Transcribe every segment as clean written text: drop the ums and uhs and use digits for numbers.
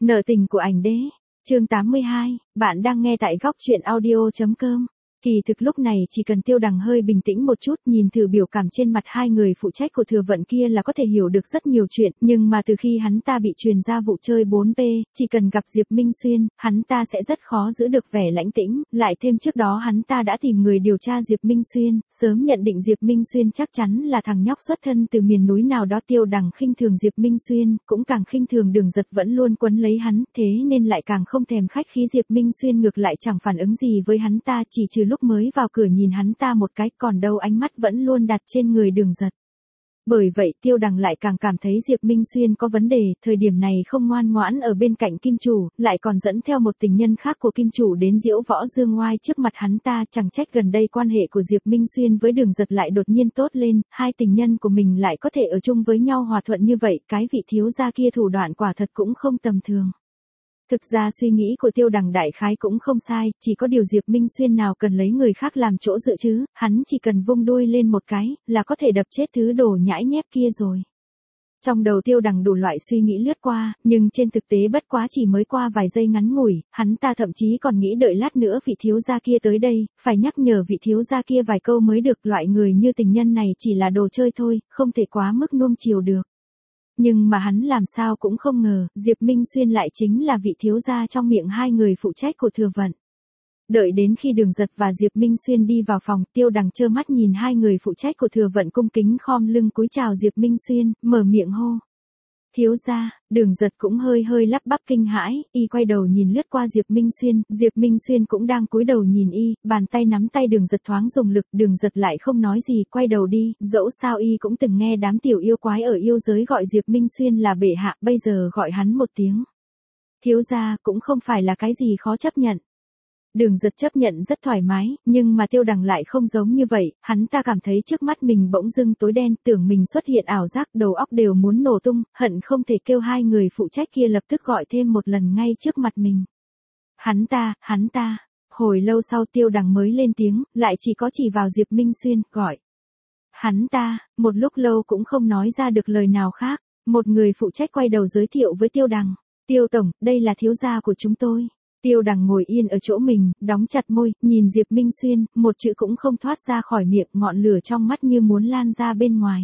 Nợ tình của ảnh đế. Chương 82, bạn đang nghe tại góc truyện audio.com. Kỳ thực lúc này chỉ cần Tiêu Đằng hơi bình tĩnh một chút, nhìn thử biểu cảm trên mặt hai người phụ trách của Thừa Vận kia là có thể hiểu được rất nhiều chuyện, nhưng mà từ khi hắn ta bị truyền ra vụ chơi 4P, chỉ cần gặp Diệp Minh Xuyên, hắn ta sẽ rất khó giữ được vẻ lãnh tĩnh, lại thêm trước đó hắn ta đã tìm người điều tra Diệp Minh Xuyên, sớm nhận định Diệp Minh Xuyên chắc chắn là thằng nhóc xuất thân từ miền núi nào đó. Tiêu Đằng khinh thường Diệp Minh Xuyên, cũng càng khinh thường Đường Giật vẫn luôn quấn lấy hắn, thế nên lại càng không thèm khách khí. Diệp Minh Xuyên ngược lại chẳng phản ứng gì với hắn ta, chỉ trừ lúc mới vào cửa nhìn hắn ta một cái, còn đâu ánh mắt vẫn luôn đặt trên người Đường Giật. Bởi vậy Tiêu Đằng lại càng cảm thấy Diệp Minh Xuyên có vấn đề, thời điểm này không ngoan ngoãn ở bên cạnh Kim Chủ, lại còn dẫn theo một tình nhân khác của Kim Chủ đến diễu võ dương oai trước mặt hắn ta. Chẳng trách gần đây quan hệ của Diệp Minh Xuyên với Đường Giật lại đột nhiên tốt lên, hai tình nhân của mình lại có thể ở chung với nhau hòa thuận như vậy, cái vị thiếu gia kia thủ đoạn quả thật cũng không tầm thường. Thực ra suy nghĩ của Tiêu Đằng đại khái cũng không sai, chỉ có điều Diệp Minh Xuyên nào cần lấy người khác làm chỗ dựa chứ, hắn chỉ cần vung đuôi lên một cái, là có thể đập chết thứ đồ nhãi nhép kia rồi. Trong đầu Tiêu Đằng đủ loại suy nghĩ lướt qua, nhưng trên thực tế bất quá chỉ mới qua vài giây ngắn ngủi, hắn ta thậm chí còn nghĩ đợi lát nữa vị thiếu gia kia tới đây, phải nhắc nhở vị thiếu gia kia vài câu mới được. Loại người như tình nhân này chỉ là đồ chơi thôi, không thể quá mức nuông chiều được. Nhưng mà hắn làm sao cũng không ngờ, Diệp Minh Xuyên lại chính là vị thiếu gia trong miệng hai người phụ trách của Thừa Vận. Đợi đến khi Đường Giật và Diệp Minh Xuyên đi vào phòng, Tiêu Đằng trơ mắt nhìn hai người phụ trách của Thừa Vận cung kính khom lưng cúi chào Diệp Minh Xuyên, mở miệng hô. Thiếu gia. Đường Giật cũng hơi lắp bắp kinh hãi, y quay đầu nhìn lướt qua Diệp Minh Xuyên cũng đang cúi đầu nhìn y, bàn tay nắm tay Đường Giật thoáng dùng lực, Đường Giật lại không nói gì, quay đầu đi, dẫu sao y cũng từng nghe đám tiểu yêu quái ở yêu giới gọi Diệp Minh Xuyên là bệ hạ, bây giờ gọi hắn một tiếng thiếu gia cũng không phải là cái gì khó chấp nhận. Đường Giật chấp nhận rất thoải mái, nhưng mà Tiêu Đằng lại không giống như vậy, hắn ta cảm thấy trước mắt mình bỗng dưng tối đen, tưởng mình xuất hiện ảo giác, đầu óc đều muốn nổ tung, hận không thể kêu hai người phụ trách kia lập tức gọi thêm một lần ngay trước mặt mình. Hắn ta, hồi lâu sau Tiêu Đằng mới lên tiếng, lại chỉ vào Diệp Minh Xuyên, gọi. Hắn ta, một lúc lâu cũng không nói ra được lời nào khác, một người phụ trách quay đầu giới thiệu với Tiêu Đằng, Tiêu Tổng, đây là thiếu gia của chúng tôi. Tiêu Đằng ngồi yên ở chỗ mình, đóng chặt môi, nhìn Diệp Minh Xuyên, một chữ cũng không thoát ra khỏi miệng, ngọn lửa trong mắt như muốn lan ra bên ngoài.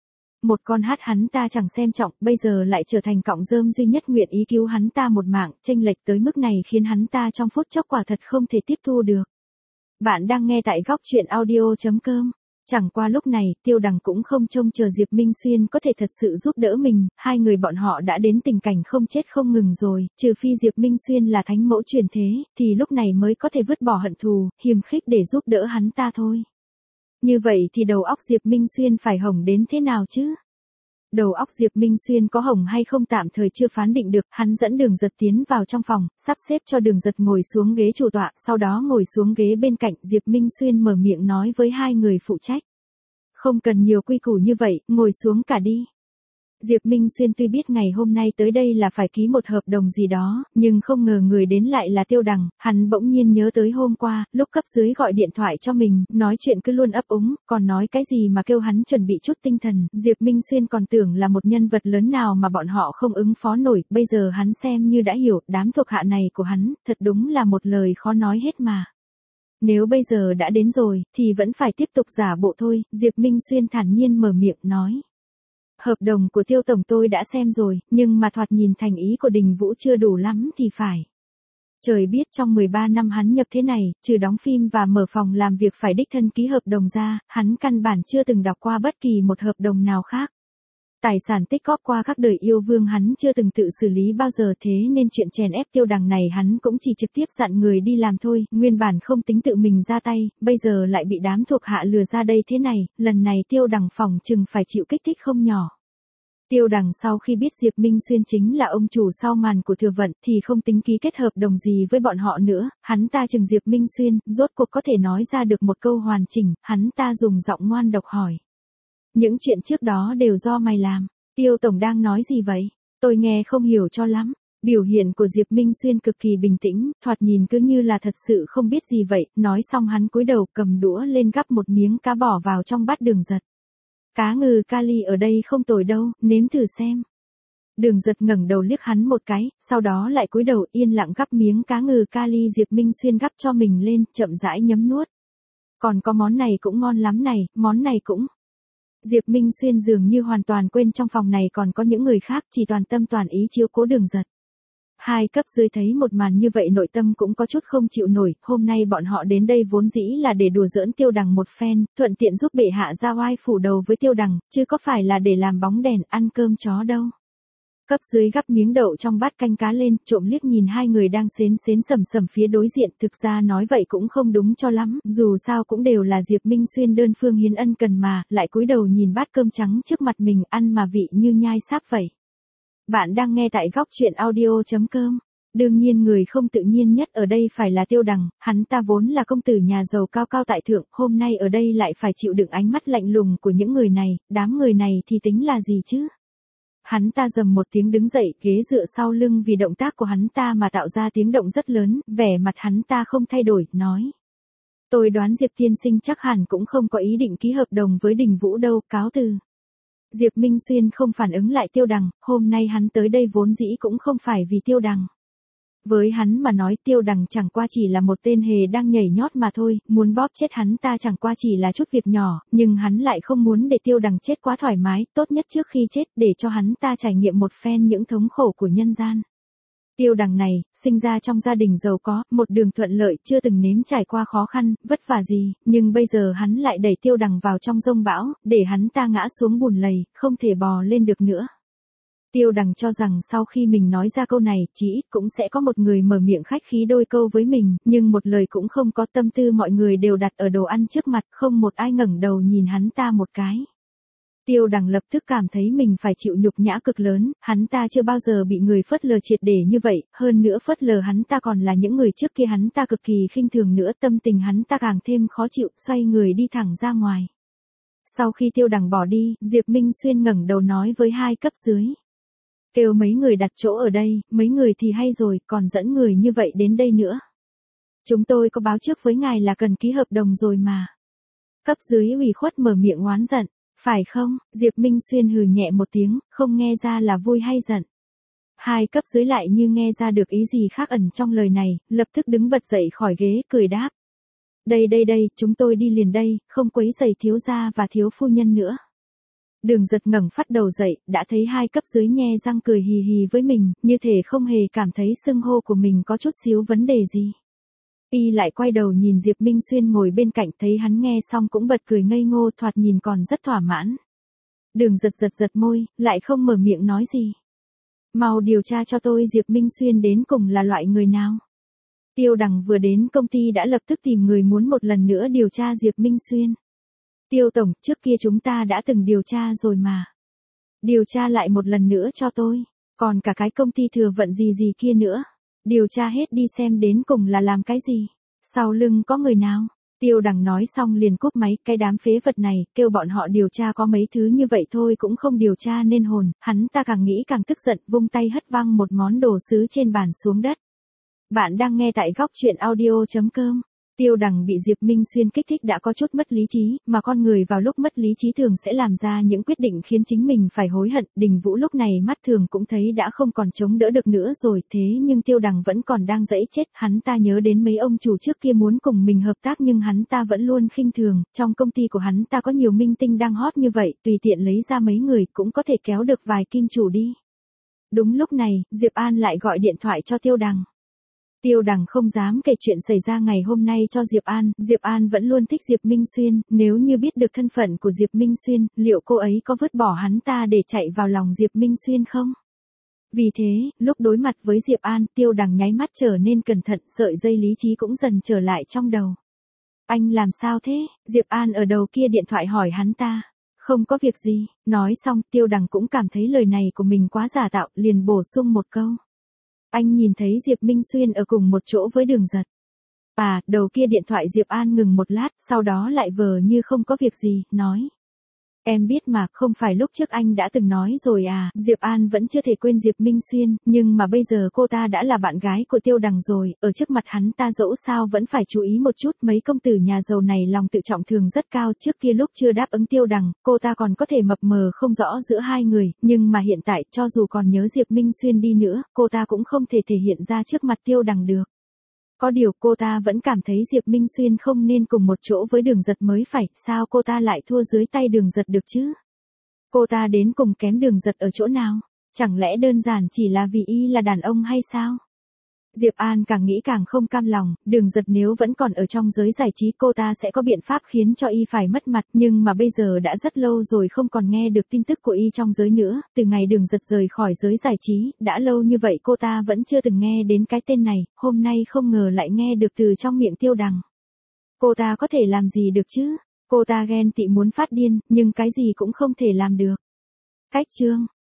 Một con hát hắn ta chẳng xem trọng, bây giờ lại trở thành cọng rơm duy nhất nguyện ý cứu hắn ta một mạng, chênh lệch tới mức này khiến hắn ta trong phút chốc quả thật không thể tiếp thu được. Bạn đang nghe tại góc truyện audio.com. Chẳng qua lúc này, Tiêu Đằng cũng không trông chờ Diệp Minh Xuyên có thể thật sự giúp đỡ mình, hai người bọn họ đã đến tình cảnh không chết không ngừng rồi, trừ phi Diệp Minh Xuyên là thánh mẫu truyền thế, thì lúc này mới có thể vứt bỏ hận thù, hiềm khích để giúp đỡ hắn ta thôi. Như vậy thì đầu óc Diệp Minh Xuyên phải hỏng đến thế nào chứ? Đầu óc Diệp Minh Xuyên có hỏng hay không tạm thời chưa phán định được, hắn dẫn Đường Giật tiến vào trong phòng, sắp xếp cho Đường Giật ngồi xuống ghế chủ tọa, sau đó ngồi xuống ghế bên cạnh. Diệp Minh Xuyên mở miệng nói với hai người phụ trách. Không cần nhiều quy củ như vậy, ngồi xuống cả đi. Diệp Minh Xuyên tuy biết ngày hôm nay tới đây là phải ký một hợp đồng gì đó, nhưng không ngờ người đến lại là Tiêu Đằng, hắn bỗng nhiên nhớ tới hôm qua, lúc cấp dưới gọi điện thoại cho mình, nói chuyện cứ luôn ấp úng, còn nói cái gì mà kêu hắn chuẩn bị chút tinh thần, Diệp Minh Xuyên còn tưởng là một nhân vật lớn nào mà bọn họ không ứng phó nổi, bây giờ hắn xem như đã hiểu, đám thuộc hạ này của hắn, thật đúng là một lời khó nói hết mà. Nếu bây giờ đã đến rồi, thì vẫn phải tiếp tục giả bộ thôi, Diệp Minh Xuyên thản nhiên mở miệng nói. Hợp đồng của Tiêu Tổng tôi đã xem rồi, nhưng mà thoạt nhìn thành ý của Đình Vũ chưa đủ lắm thì phải. Trời biết trong 13 năm hắn nhập thế này, trừ đóng phim và mở phòng làm việc phải đích thân ký hợp đồng ra, hắn căn bản chưa từng đọc qua bất kỳ một hợp đồng nào khác. Tài sản tích góp qua các đời yêu vương hắn chưa từng tự xử lý bao giờ, thế nên chuyện chèn ép Tiêu Đằng này hắn cũng chỉ trực tiếp dặn người đi làm thôi, nguyên bản không tính tự mình ra tay, bây giờ lại bị đám thuộc hạ lừa ra đây thế này, lần này Tiêu Đằng phỏng chừng phải chịu kích thích không nhỏ. Tiêu Đằng sau khi biết Diệp Minh Xuyên chính là ông chủ sau màn của Thừa Vận thì không tính ký kết hợp đồng gì với bọn họ nữa, hắn ta chừng Diệp Minh Xuyên, rốt cuộc có thể nói ra được một câu hoàn chỉnh, hắn ta dùng giọng ngoan độc hỏi. Những chuyện trước đó đều do mày làm. Tiêu Tổng đang nói gì vậy? Tôi nghe không hiểu cho lắm. Biểu hiện của Diệp Minh Xuyên cực kỳ bình tĩnh, thoạt nhìn cứ như là thật sự không biết gì vậy, nói xong hắn cúi đầu cầm đũa lên gắp một miếng cá bỏ vào trong bát Đường Giật. Cá ngừ kali ở đây không tồi đâu, nếm thử xem. Đường Giật ngẩng đầu liếc hắn một cái, sau đó lại cúi đầu yên lặng gắp miếng cá ngừ kali Diệp Minh Xuyên gắp cho mình lên, chậm rãi nhấm nuốt. Còn có món này cũng ngon lắm này, món này cũng. Diệp Minh Xuyên dường như hoàn toàn quên trong phòng này còn có những người khác, chỉ toàn tâm toàn ý chiếu cố Đường Giật. Hai cấp dưới thấy một màn như vậy nội tâm cũng có chút không chịu nổi, hôm nay bọn họ đến đây vốn dĩ là để đùa giỡn Tiêu Đằng một phen, thuận tiện giúp bệ hạ ra oai phủ đầu với Tiêu Đằng, chứ có phải là để làm bóng đèn ăn cơm chó đâu. Cấp dưới gắp miếng đậu trong bát canh cá lên, trộm liếc nhìn hai người đang xến xến sầm sầm phía đối diện, thực ra nói vậy cũng không đúng cho lắm, dù sao cũng đều là Diệp Minh Xuyên đơn phương hiến ân cần mà, lại cúi đầu nhìn bát cơm trắng trước mặt mình ăn mà vị như nhai sáp vậy. Bạn đang nghe tại góc truyện audio.com. Đương nhiên người không tự nhiên nhất ở đây phải là Tiêu Đằng, hắn ta vốn là công tử nhà giàu cao cao tại thượng, hôm nay ở đây lại phải chịu đựng ánh mắt lạnh lùng của những người này, đám người này thì tính là gì chứ? Hắn ta rầm một tiếng đứng dậy, ghế dựa sau lưng vì động tác của hắn ta mà tạo ra tiếng động rất lớn, vẻ mặt hắn ta không thay đổi, nói. Tôi đoán Diệp tiên sinh chắc hẳn cũng không có ý định ký hợp đồng với Đình Vũ đâu, cáo từ. Diệp Minh Xuyên không phản ứng lại Tiêu Đằng, hôm nay hắn tới đây vốn dĩ cũng không phải vì Tiêu Đằng. Với hắn mà nói Tiêu Đằng chẳng qua chỉ là một tên hề đang nhảy nhót mà thôi, muốn bóp chết hắn ta chẳng qua chỉ là chút việc nhỏ, nhưng hắn lại không muốn để Tiêu Đằng chết quá thoải mái, tốt nhất trước khi chết để cho hắn ta trải nghiệm một phen những thống khổ của nhân gian. Tiêu Đằng này, sinh ra trong gia đình giàu có, một đường thuận lợi, chưa từng nếm trải qua khó khăn, vất vả gì, nhưng bây giờ hắn lại đẩy Tiêu Đằng vào trong dông bão, để hắn ta ngã xuống bùn lầy, không thể bò lên được nữa. Tiêu Đằng cho rằng sau khi mình nói ra câu này, chỉ ít cũng sẽ có một người mở miệng khách khí đôi câu với mình, nhưng một lời cũng không có, tâm tư mọi người đều đặt ở đồ ăn trước mặt, không một ai ngẩng đầu nhìn hắn ta một cái. Tiêu Đằng lập tức cảm thấy mình phải chịu nhục nhã cực lớn, hắn ta chưa bao giờ bị người phớt lờ triệt để như vậy, hơn nữa phớt lờ hắn ta còn là những người trước kia hắn ta cực kỳ khinh thường nữa, tâm tình hắn ta càng thêm khó chịu, xoay người đi thẳng ra ngoài. Sau khi Tiêu Đằng bỏ đi, Diệp Minh Xuyên ngẩng đầu nói với hai cấp dưới. Kêu mấy người đặt chỗ ở đây, mấy người thì hay rồi, còn dẫn người như vậy đến đây nữa. Chúng tôi có báo trước với ngài là cần ký hợp đồng rồi mà. Cấp dưới ủy khuất mở miệng oán giận. Phải không? Diệp Minh Xuyên hừ nhẹ một tiếng, không nghe ra là vui hay giận. Hai cấp dưới lại như nghe ra được ý gì khác ẩn trong lời này, lập tức đứng bật dậy khỏi ghế, cười đáp. Đây, chúng tôi đi liền đây, không quấy rầy thiếu gia và thiếu phu nhân nữa. Đường Giật ngẩng phát đầu dậy, đã thấy hai cấp dưới nhe răng cười hì hì với mình, như thể không hề cảm thấy xưng hô của mình có chút xíu vấn đề gì. Y lại quay đầu nhìn Diệp Minh Xuyên ngồi bên cạnh, thấy hắn nghe xong cũng bật cười ngây ngô, thoạt nhìn còn rất thỏa mãn. Đường Giật giật môi, lại không mở miệng nói gì. Mau điều tra cho tôi Diệp Minh Xuyên đến cùng là loại người nào. Tiêu Đằng vừa đến công ty đã lập tức tìm người muốn một lần nữa điều tra Diệp Minh Xuyên. Tiêu tổng, trước kia chúng ta đã từng điều tra rồi mà. Điều tra lại một lần nữa cho tôi, còn cả cái công ty Thừa Vận gì kia nữa. Điều tra hết đi xem đến cùng là làm cái gì. Sau lưng có người nào. Tiêu Đằng nói xong liền cúp máy, cái đám phế vật này, kêu bọn họ điều tra có mấy thứ như vậy thôi cũng không điều tra nên hồn, hắn ta càng nghĩ càng tức giận, vung tay hất văng một món đồ sứ trên bàn xuống đất. Bạn đang nghe tại góc truyện audio.com. Tiêu Đằng bị Diệp Minh Xuyên kích thích đã có chút mất lý trí, mà con người vào lúc mất lý trí thường sẽ làm ra những quyết định khiến chính mình phải hối hận. Đình Vũ lúc này mắt thường cũng thấy đã không còn chống đỡ được nữa rồi, thế nhưng Tiêu Đằng vẫn còn đang dẫy chết, hắn ta nhớ đến mấy ông chủ trước kia muốn cùng mình hợp tác nhưng hắn ta vẫn luôn khinh thường, trong công ty của hắn ta có nhiều minh tinh đang hot như vậy, tùy tiện lấy ra mấy người cũng có thể kéo được vài kim chủ đi. Đúng lúc này, Diệp An lại gọi điện thoại cho Tiêu Đằng. Tiêu Đằng không dám kể chuyện xảy ra ngày hôm nay cho Diệp An vẫn luôn thích Diệp Minh Xuyên, nếu như biết được thân phận của Diệp Minh Xuyên, liệu cô ấy có vứt bỏ hắn ta để chạy vào lòng Diệp Minh Xuyên không? Vì thế, lúc đối mặt với Diệp An, Tiêu Đằng nháy mắt trở nên cẩn thận, sợi dây lý trí cũng dần trở lại trong đầu. Anh làm sao thế? Diệp An ở đầu kia điện thoại hỏi hắn ta. Không có việc gì, nói xong Tiêu Đằng cũng cảm thấy lời này của mình quá giả tạo, liền bổ sung một câu. Anh nhìn thấy Diệp Minh Xuyên ở cùng một chỗ với Đường Giật. Đầu kia điện thoại Diệp An ngừng một lát, sau đó lại vờ như không có việc gì, nói. Em biết mà, không phải lúc trước anh đã từng nói rồi à, Diệp An vẫn chưa thể quên Diệp Minh Xuyên, nhưng mà bây giờ cô ta đã là bạn gái của Tiêu Đằng rồi, ở trước mặt hắn ta dẫu sao vẫn phải chú ý một chút, mấy công tử nhà giàu này lòng tự trọng thường rất cao, trước kia lúc chưa đáp ứng Tiêu Đằng, cô ta còn có thể mập mờ không rõ giữa hai người, nhưng mà hiện tại, cho dù còn nhớ Diệp Minh Xuyên đi nữa, cô ta cũng không thể thể hiện ra trước mặt Tiêu Đằng được. Có điều cô ta vẫn cảm thấy Diệp Minh Xuyên không nên cùng một chỗ với Đường Giật mới phải, sao cô ta lại thua dưới tay Đường Giật được chứ? Cô ta đến cùng kém Đường Giật ở chỗ nào? Chẳng lẽ đơn giản chỉ là vì y là đàn ông hay sao? Diệp An càng nghĩ càng không cam lòng, Đường Giật nếu vẫn còn ở trong giới giải trí cô ta sẽ có biện pháp khiến cho y phải mất mặt, nhưng mà bây giờ đã rất lâu rồi không còn nghe được tin tức của y trong giới nữa, từ ngày Đường Giật rời khỏi giới giải trí, đã lâu như vậy cô ta vẫn chưa từng nghe đến cái tên này, hôm nay không ngờ lại nghe được từ trong miệng Tiêu Đằng. Cô ta có thể làm gì được chứ? Cô ta ghen tị muốn phát điên, nhưng cái gì cũng không thể làm được. Cách chương